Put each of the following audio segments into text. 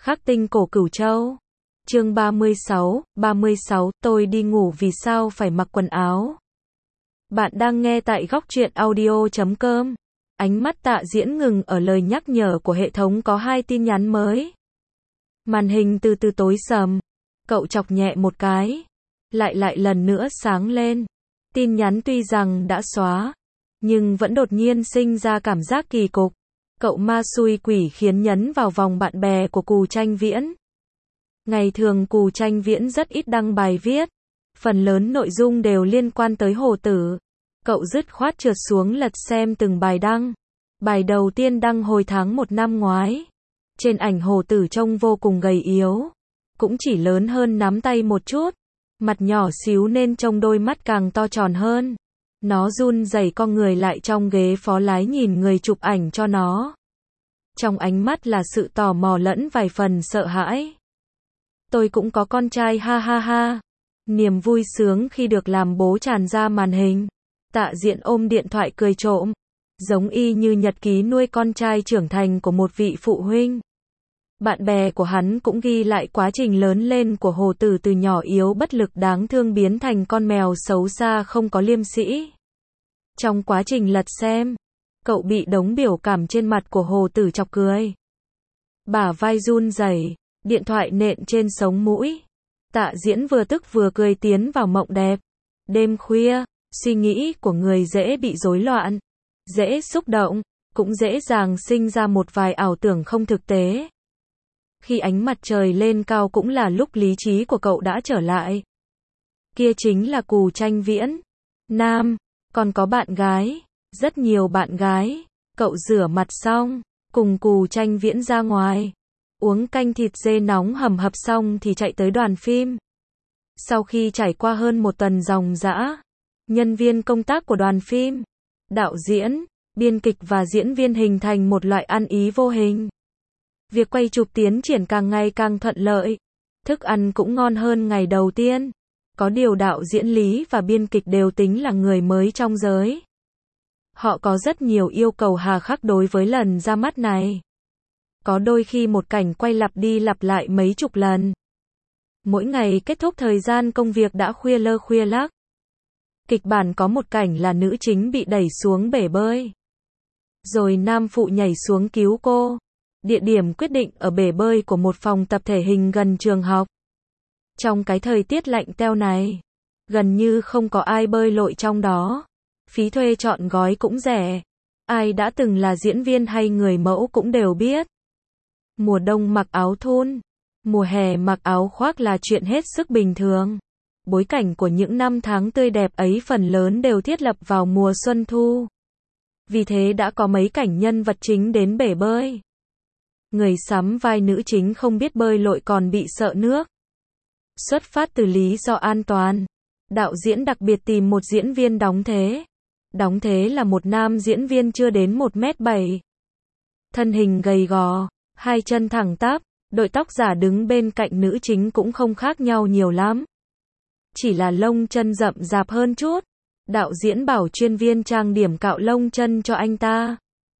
Khắc tinh cổ Cửu Châu. Chương 36, tôi đi ngủ vì sao phải mặc quần áo. Bạn đang nghe tại góc truyện audio.com. Ánh mắt Tạ Diễn ngừng ở lời nhắc nhở của hệ thống có 2 tin nhắn mới. Màn hình từ từ tối sầm. Cậu chọc nhẹ một cái. Lại lần nữa sáng lên. Tin nhắn tuy rằng đã xóa, nhưng vẫn đột nhiên sinh ra cảm giác kỳ cục. Cậu ma xui quỷ khiến nhấn vào vòng bạn bè của Cù Tranh Viễn. Ngày thường Cù Tranh Viễn rất ít đăng bài viết. Phần lớn nội dung đều liên quan tới Hồ Tử. Cậu dứt khoát trượt xuống lật xem từng bài đăng. Bài đầu tiên đăng hồi tháng 1 năm ngoái. Trên ảnh Hồ Tử trông vô cùng gầy yếu. Cũng chỉ lớn hơn nắm tay một chút. Mặt nhỏ xíu nên trông đôi mắt càng to tròn hơn. Nó run rẩy con người lại trong ghế phó lái nhìn người chụp ảnh cho nó. Trong ánh mắt là sự tò mò lẫn vài phần sợ hãi. Tôi cũng có con trai ha ha ha. Niềm vui sướng khi được làm bố tràn ra màn hình. Tạ Diễn ôm điện thoại cười trộm. Giống y như nhật ký nuôi con trai trưởng thành của một vị phụ huynh. Bạn bè của hắn cũng ghi lại quá trình lớn lên của Hồ Tử từ nhỏ yếu bất lực đáng thương biến thành con mèo xấu xa không có liêm sĩ. Trong quá trình lật xem, cậu bị đống biểu cảm trên mặt của Hồ Tử chọc cười. Bả vai run rẩy, điện thoại nện trên sống mũi. Tạ Diễn vừa tức vừa cười tiến vào mộng đẹp. Đêm khuya, suy nghĩ của người dễ bị rối loạn, dễ xúc động, cũng dễ dàng sinh ra một vài ảo tưởng không thực tế. Khi ánh mặt trời lên cao cũng là lúc lý trí của cậu đã trở lại. Kia chính là Cù Tranh Viễn. Nam, còn có bạn gái, rất nhiều bạn gái. Cậu rửa mặt xong, cùng Cù Tranh Viễn ra ngoài. Uống canh thịt dê nóng hầm hập xong thì chạy tới đoàn phim. Sau khi trải qua hơn một tuần ròng rã, nhân viên công tác của đoàn phim, đạo diễn, biên kịch và diễn viên hình thành một loại ăn ý vô hình. Việc quay chụp tiến triển càng ngày càng thuận lợi. Thức ăn cũng ngon hơn ngày đầu tiên. Có điều đạo diễn Lý và biên kịch đều tính là người mới trong giới. Họ có rất nhiều yêu cầu hà khắc đối với lần ra mắt này. Có đôi khi một cảnh quay lặp đi lặp lại mấy chục lần. Mỗi ngày kết thúc thời gian công việc đã khuya lơ khuya lắc. Kịch bản có một cảnh là nữ chính bị đẩy xuống bể bơi. Rồi nam phụ nhảy xuống cứu cô. Địa điểm quyết định ở bể bơi của một phòng tập thể hình gần trường học. Trong cái thời tiết lạnh teo này, gần như không có ai bơi lội trong đó. Phí thuê trọn gói cũng rẻ. Ai đã từng là diễn viên hay người mẫu cũng đều biết. Mùa đông mặc áo thun, mùa hè mặc áo khoác là chuyện hết sức bình thường. Bối cảnh của những năm tháng tươi đẹp ấy phần lớn đều thiết lập vào mùa xuân thu. Vì thế đã có mấy cảnh nhân vật chính đến bể bơi. Người sắm vai nữ chính không biết bơi lội còn bị sợ nước. Xuất phát từ lý do an toàn, đạo diễn đặc biệt tìm một diễn viên đóng thế. Đóng thế là một nam diễn viên chưa đến 1m7. Thân hình gầy gò, hai chân thẳng tắp, đội tóc giả đứng bên cạnh nữ chính cũng không khác nhau nhiều lắm. Chỉ là lông chân rậm rạp hơn chút. Đạo diễn bảo chuyên viên trang điểm cạo lông chân cho anh ta.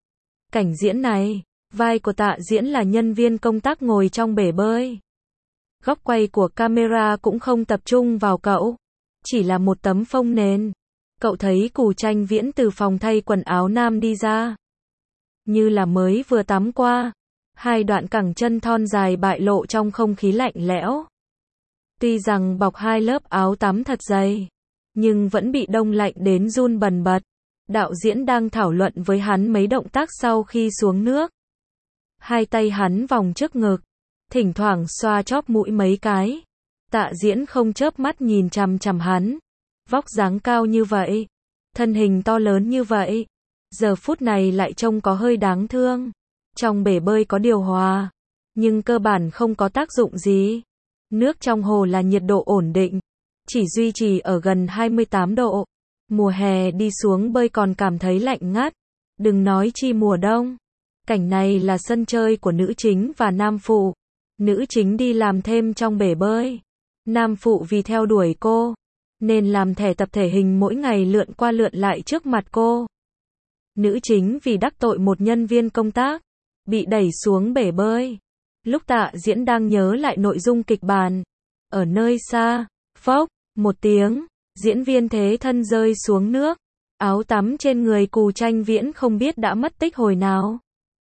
Cảnh diễn này, vai của Tạ Diễn là nhân viên công tác ngồi trong bể bơi. Góc quay của camera cũng không tập trung vào cậu. Chỉ là một tấm phông nền. Cậu thấy Cù Tranh Viễn từ phòng thay quần áo nam đi ra. Như là mới vừa tắm qua. Hai đoạn cẳng chân thon dài bại lộ trong không khí lạnh lẽo. Tuy rằng bọc hai lớp áo tắm thật dày, nhưng vẫn bị đông lạnh đến run bần bật. Đạo diễn đang thảo luận với hắn mấy động tác sau khi xuống nước. Hai tay hắn vòng trước ngực, thỉnh thoảng xoa chóp mũi mấy cái. Tạ Diễn không chớp mắt nhìn chằm chằm hắn. Vóc dáng cao như vậy, thân hình to lớn như vậy, giờ phút này lại trông có hơi đáng thương. Trong bể bơi có điều hòa, nhưng cơ bản không có tác dụng gì. Nước trong hồ là nhiệt độ ổn định, chỉ duy trì ở gần 28 độ. Mùa hè đi xuống bơi còn cảm thấy lạnh ngắt, đừng nói chi mùa đông. Cảnh này là sân chơi của nữ chính và nam phụ. Nữ chính đi làm thêm trong bể bơi. Nam phụ vì theo đuổi cô, nên làm thẻ tập thể hình mỗi ngày lượn qua lượn lại trước mặt cô. Nữ chính vì đắc tội một nhân viên công tác, bị đẩy xuống bể bơi. Lúc Tạ Diễn đang nhớ lại nội dung kịch bản, ở nơi xa, phốc, một tiếng, diễn viên thế thân rơi xuống nước, áo tắm trên người Cù Tranh Viễn không biết đã mất tích hồi nào.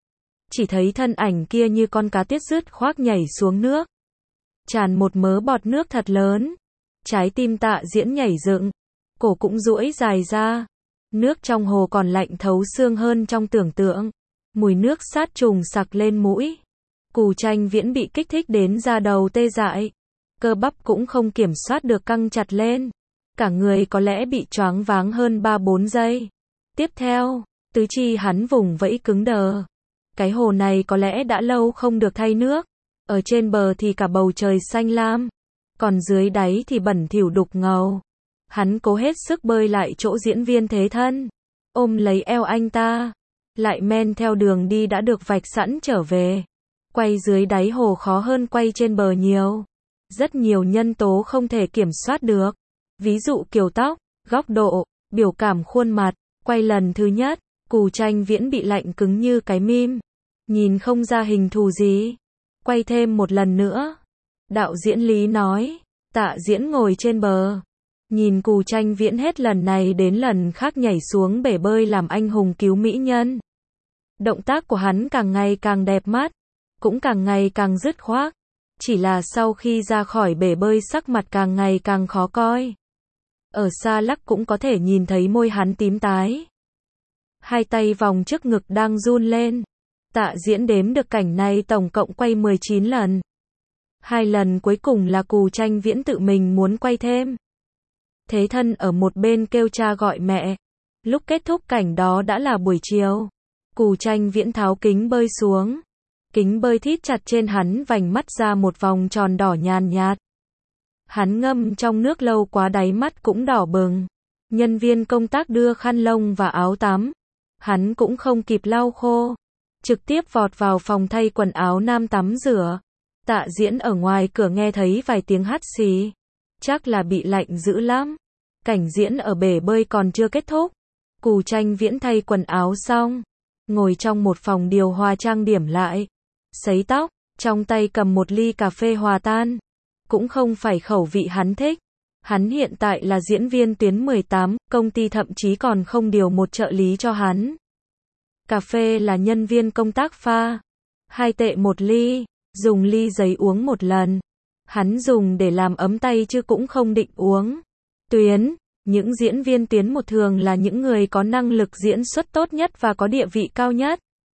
Chỉ thấy thân ảnh kia như con cá tiết dứt khoác nhảy xuống nước, tràn một mớ bọt nước thật lớn. Trái tim Tạ Diễn nhảy dựng, cổ cũng duỗi dài ra. Nước trong hồ còn lạnh thấu xương hơn trong tưởng tượng. Mùi nước sát trùng sặc lên mũi. Cù Tranh Viễn bị kích thích đến da đầu tê dại. Cơ bắp cũng không kiểm soát được căng chặt lên. Cả người có lẽ bị choáng váng hơn 3-4 giây. Tiếp theo, tứ chi hắn vùng vẫy cứng đờ. Cái hồ này có lẽ đã lâu không được thay nước. Ở trên bờ thì cả bầu trời xanh lam, còn dưới đáy thì bẩn thỉu đục ngầu. Hắn cố hết sức bơi lại chỗ diễn viên thế thân, ôm lấy eo anh ta, lại men theo đường đi đã được vạch sẵn trở về. Quay dưới đáy hồ khó hơn quay trên bờ nhiều. Rất nhiều nhân tố không thể kiểm soát được. Ví dụ kiểu tóc, góc độ, biểu cảm khuôn mặt. Quay lần thứ nhất, Cù Tranh Viễn bị lạnh cứng như cái mim. Nhìn không ra hình thù gì. Quay thêm một lần nữa. Đạo diễn Lý nói. Tạ Diễn ngồi trên bờ. Nhìn Cù Tranh Viễn hết lần này đến lần khác nhảy xuống bể bơi làm anh hùng cứu mỹ nhân. Động tác của hắn càng ngày càng đẹp mắt. Cũng càng ngày càng dứt khoát. Chỉ là sau khi ra khỏi bể bơi sắc mặt càng ngày càng khó coi. Ở xa lắc cũng có thể nhìn thấy môi hắn tím tái. Hai tay vòng trước ngực đang run lên. Tạ Diễn đếm được cảnh này tổng cộng quay 19 lần. 2 lần cuối cùng là Cù Tranh Viễn tự mình muốn quay thêm. Thế thân ở một bên kêu cha gọi mẹ. Lúc kết thúc cảnh đó đã là buổi chiều. Cù Tranh Viễn tháo kính bơi xuống. Kính bơi thít chặt trên hắn vành mắt ra một vòng tròn đỏ nhàn nhạt. Hắn ngâm trong nước lâu quá đáy mắt cũng đỏ bừng. Nhân viên công tác đưa khăn lông và áo tắm. Hắn cũng không kịp lau khô. Trực tiếp vọt vào phòng thay quần áo nam tắm rửa. Tạ Diễn ở ngoài cửa nghe thấy vài tiếng hắt xì. Chắc là bị lạnh dữ lắm. Cảnh diễn ở bể bơi còn chưa kết thúc. Cù Tranh Viễn thay quần áo xong. Ngồi trong một phòng điều hòa trang điểm lại. Sấy tóc, trong tay cầm một ly cà phê hòa tan. Cũng không phải khẩu vị hắn thích. Hắn hiện tại là diễn viên tuyến 18, công ty thậm chí còn không điều một trợ lý cho hắn. Cà phê là nhân viên công tác pha. 2 tệ một ly, dùng ly giấy uống một lần. Hắn dùng để làm ấm tay chứ cũng không định uống. Tuyến, những diễn viên tuyến 1 thường là những người có năng lực diễn xuất tốt nhất và có địa vị cao nhất.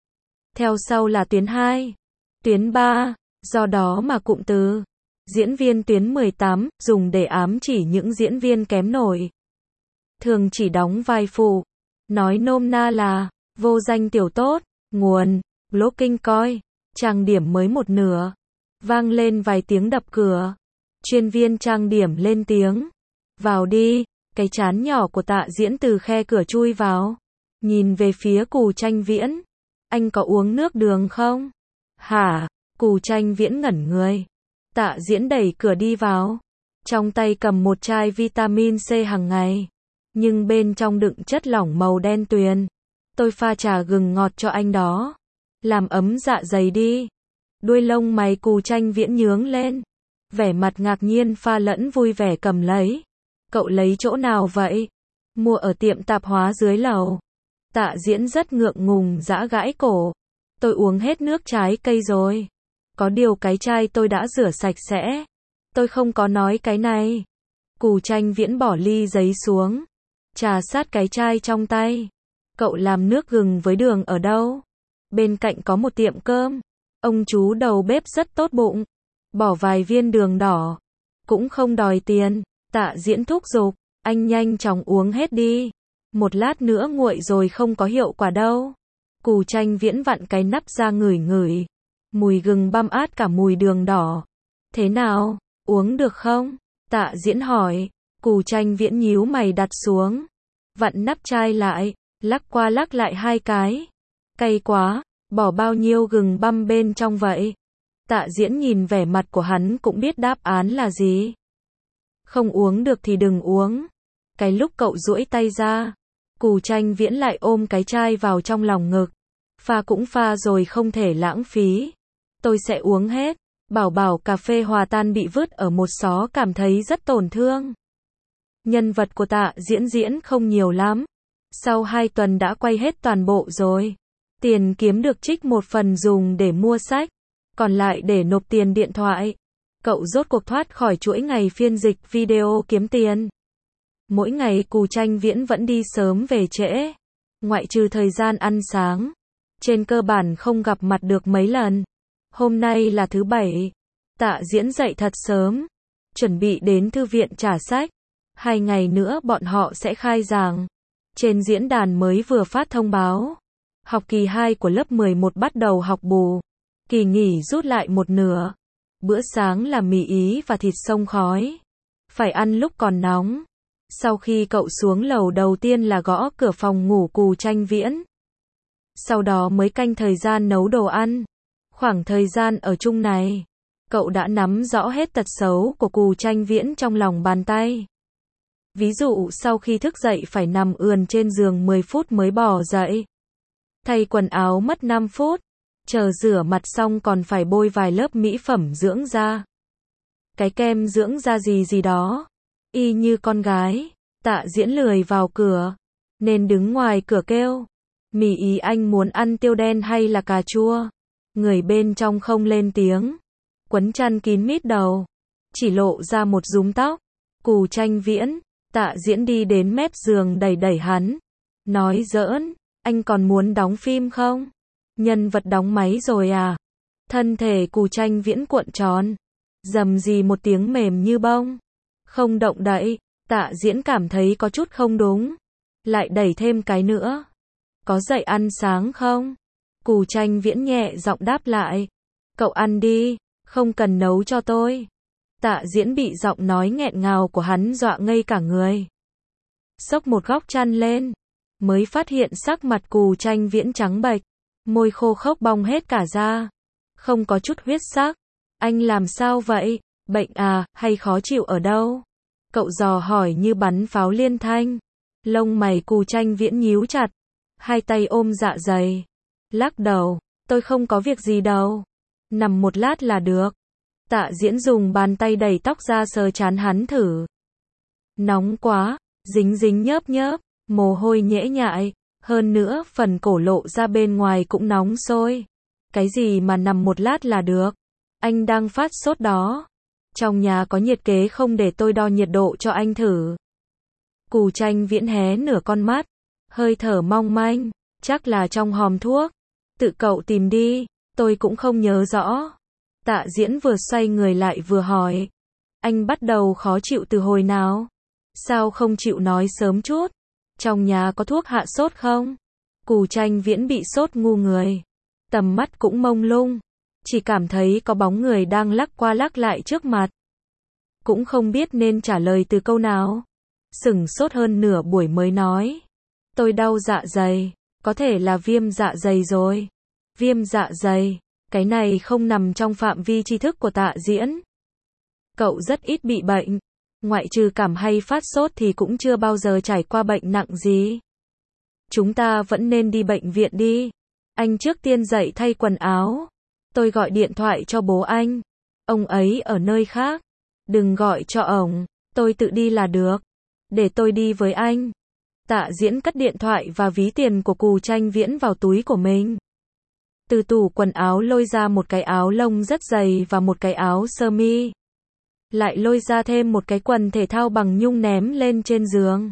Theo sau là tuyến 2, tuyến 3, do đó mà cụm từ diễn viên tuyến 18 dùng để ám chỉ những diễn viên kém nổi. Thường chỉ đóng vai phụ. Nói nôm na là vô danh tiểu tốt. Nguồn Blocking Coi. Trang điểm mới một nửa. Vang lên vài tiếng đập cửa. Chuyên viên trang điểm lên tiếng. Vào đi. Cái trán nhỏ của Tạ Diễn từ khe cửa chui vào. Nhìn về phía Cù Tranh Viễn. Anh có uống nước đường không? Hả? Cù Tranh Viễn ngẩn người. Tạ Diễn đẩy cửa đi vào. Trong tay cầm một chai vitamin C hàng ngày. Nhưng bên trong đựng chất lỏng màu đen tuyền. Tôi pha trà gừng ngọt cho anh đó. Làm ấm dạ dày đi. Đuôi lông mày Cù Tranh Viễn nhướng lên. Vẻ mặt ngạc nhiên pha lẫn vui vẻ cầm lấy. Cậu lấy chỗ nào vậy? Mua ở tiệm tạp hóa dưới lầu. Tạ Diễn rất ngượng ngùng giã gãi cổ. Tôi uống hết nước trái cây rồi. Có điều cái chai tôi đã rửa sạch sẽ. Tôi không có nói cái này. Cù Tranh Viễn bỏ ly giấy xuống. Trà sát cái chai trong tay. Cậu làm nước gừng với đường ở đâu? Bên cạnh có một tiệm cơm. Ông chú đầu bếp rất tốt bụng. Bỏ vài viên đường đỏ. Cũng không đòi tiền. Tạ Diễn thúc giục. Anh nhanh chóng uống hết đi. Một lát nữa nguội rồi không có hiệu quả đâu. Cù Tranh Viễn vặn cái nắp ra ngửi ngửi. Mùi gừng băm át cả mùi đường đỏ. Thế nào? Uống được không? Tạ Diễn hỏi. Cù Tranh Viễn nhíu mày đặt xuống. Vặn nắp chai lại. Lắc qua lắc lại 2 cái. Cay quá. Bỏ bao nhiêu gừng băm bên trong vậy? Tạ Diễn nhìn vẻ mặt của hắn cũng biết đáp án là gì. Không uống được thì đừng uống. Cái lúc cậu duỗi tay ra. Cù Tranh Viễn lại ôm cái chai vào trong lòng ngực. Pha cũng pha rồi không thể lãng phí. Tôi sẽ uống hết. Bảo bảo cà phê hòa tan bị vứt ở một xó cảm thấy rất tổn thương. Nhân vật của Tạ Diễn không nhiều lắm. Sau 2 tuần đã quay hết toàn bộ rồi. Tiền kiếm được trích một phần dùng để mua sách, còn lại để nộp tiền điện thoại. Cậu rốt cuộc thoát khỏi chuỗi ngày phiên dịch video kiếm tiền. Mỗi ngày Cù Tranh Viễn vẫn đi sớm về trễ. Ngoại trừ thời gian ăn sáng. Trên cơ bản không gặp mặt được mấy lần. Hôm nay là thứ Bảy. Tạ Diễn dậy thật sớm. Chuẩn bị đến thư viện trả sách. 2 ngày nữa bọn họ sẽ khai giảng. Trên diễn đàn mới vừa phát thông báo. Học kỳ 2 của lớp 11 bắt đầu học bù. Kỳ nghỉ rút lại một nửa. Bữa sáng là mì Ý và thịt xông khói. Phải ăn lúc còn nóng. Sau khi cậu xuống lầu đầu tiên là gõ cửa phòng ngủ Cù Tranh Viễn. Sau đó mới canh thời gian nấu đồ ăn. Khoảng thời gian ở chung này, cậu đã nắm rõ hết tật xấu của Cù Tranh Viễn trong lòng bàn tay. Ví dụ sau khi thức dậy phải nằm ườn trên giường 10 phút mới bò dậy. Thay quần áo mất 5 phút. Chờ rửa mặt xong còn phải bôi vài lớp mỹ phẩm dưỡng da. Cái kem dưỡng da gì đó. Y như con gái. Tạ Diễn lười vào cửa, nên đứng ngoài cửa kêu. Mì Ý anh muốn ăn tiêu đen hay là cà chua? Người bên trong không lên tiếng. Quấn chăn kín mít đầu. Chỉ lộ ra một rúm tóc. Cù Tranh Viễn. Tạ Diễn đi đến mép giường đẩy hắn. Nói giỡn, anh còn muốn đóng phim không? Nhân vật đóng máy rồi à? Thân thể Cù Tranh Viễn cuộn tròn. Rầm rì một tiếng mềm như bông. Không động đậy. Tạ Diễn cảm thấy có chút không đúng. Lại đẩy thêm cái nữa. Có dậy ăn sáng không? Cù Tranh Viễn nhẹ giọng đáp lại. Cậu ăn đi, không cần nấu cho tôi. Tạ Diễn bị giọng nói nghẹn ngào của hắn dọa ngây cả người. Xốc một góc chăn lên. Mới phát hiện sắc mặt Cù Tranh Viễn trắng bệch. Môi khô khốc bong hết cả ra. Không có chút huyết sắc. Anh làm sao vậy? Bệnh à, hay khó chịu ở đâu? Cậu dò hỏi như bắn pháo liên thanh. Lông mày Cù Tranh Viễn nhíu chặt. Hai tay ôm dạ dày. Lắc đầu. Tôi không có việc gì đâu. Nằm một lát là được. Tạ Diễn dùng bàn tay đẩy tóc ra sờ trán hắn thử. Nóng quá. Dính dính nhớp nhớp. Mồ hôi nhễ nhại. Hơn nữa phần cổ lộ ra bên ngoài cũng nóng sôi. Cái gì mà nằm một lát là được? Anh đang phát sốt đó. Trong nhà có nhiệt kế không để tôi đo nhiệt độ cho anh thử? Cù Tranh Viễn hé nửa con mắt. Hơi thở mong manh. Chắc là trong hòm thuốc. Tự cậu tìm đi. Tôi cũng không nhớ rõ. Tạ Diễn vừa xoay người lại vừa hỏi. Anh bắt đầu khó chịu từ hồi nào? Sao không chịu nói sớm chút? Trong nhà có thuốc hạ sốt không? Cù Tranh Viễn bị sốt ngu người. Tầm mắt cũng mông lung. Chỉ cảm thấy có bóng người đang lắc qua lắc lại trước mặt. Cũng không biết nên trả lời từ câu nào. Sửng sốt hơn nửa buổi mới nói. Tôi đau dạ dày. Có thể là viêm dạ dày rồi. Viêm dạ dày. Cái này không nằm trong phạm vi tri thức của Tạ Diễn. Cậu rất ít bị bệnh. Ngoại trừ cảm hay phát sốt thì cũng chưa bao giờ trải qua bệnh nặng gì. Chúng ta vẫn nên đi bệnh viện đi. Anh trước tiên dậy thay quần áo. Tôi gọi điện thoại cho bố anh. Ông ấy ở nơi khác. Đừng gọi cho ổng. Tôi tự đi là được. Để tôi đi với anh. Tạ Diễn cất điện thoại và ví tiền của Cù Tranh Viễn vào túi của mình. Từ tủ quần áo lôi ra một cái áo lông rất dày và một cái áo sơ mi. Lại lôi ra thêm một cái quần thể thao bằng nhung ném lên trên giường.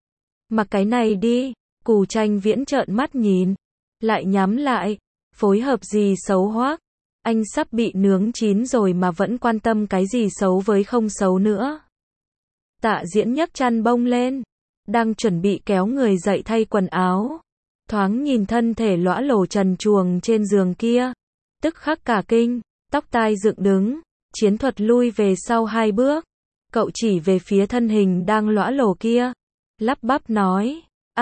Mặc cái này đi. Cù Tranh Viễn trợn mắt nhìn. Lại nhắm lại. Phối hợp gì xấu hoắc. Anh sắp bị nướng chín rồi mà vẫn quan tâm cái gì xấu với không xấu nữa. Tạ Diễn nhấc chăn bông lên. Đang chuẩn bị kéo người dậy thay quần áo. Thoáng nhìn thân thể lõa lồ trần truồng trên giường kia. Tức khắc cả kinh. Tóc tai dựng đứng. Chiến thuật lui về sau 2 bước. Cậu chỉ về phía thân hình đang lõa lồ kia. Lắp bắp nói.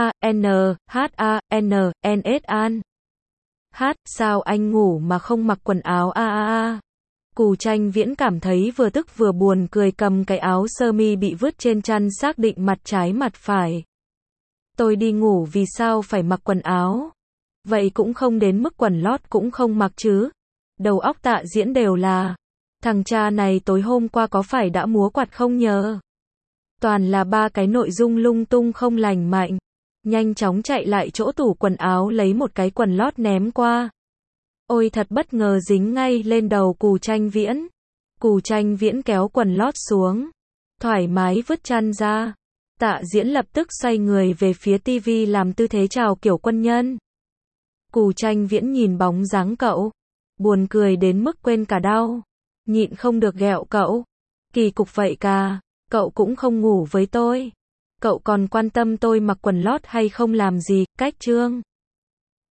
A-N-H-A-N-N-S-An. Hát, sao anh ngủ mà không mặc quần áo Cù Tranh Viễn cảm thấy vừa tức vừa buồn cười cầm cái áo sơ mi bị vứt trên chăn xác định mặt trái mặt phải. Tôi đi ngủ vì sao phải mặc quần áo? Vậy cũng không đến mức quần lót cũng không mặc chứ. Đầu óc Tạ Diễn đều là, thằng cha này tối hôm qua có phải đã múa quạt không nhờ? Toàn là ba cái nội dung lung tung không lành mạnh. Nhanh chóng chạy lại chỗ tủ quần áo lấy một cái quần lót ném qua. Ôi thật bất ngờ dính ngay lên đầu Cù Tranh Viễn. Cù Tranh Viễn kéo quần lót xuống, thoải mái vứt chăn ra. Tạ Diễn lập tức xoay người về phía tivi làm tư thế chào kiểu quân nhân. Cù Tranh Viễn nhìn bóng dáng cậu, buồn cười đến mức quên cả đau, nhịn không được ghẹo cậu. Kỳ cục vậy cả, cậu cũng không ngủ với tôi. Cậu còn quan tâm tôi mặc quần lót hay không làm gì, cách trương.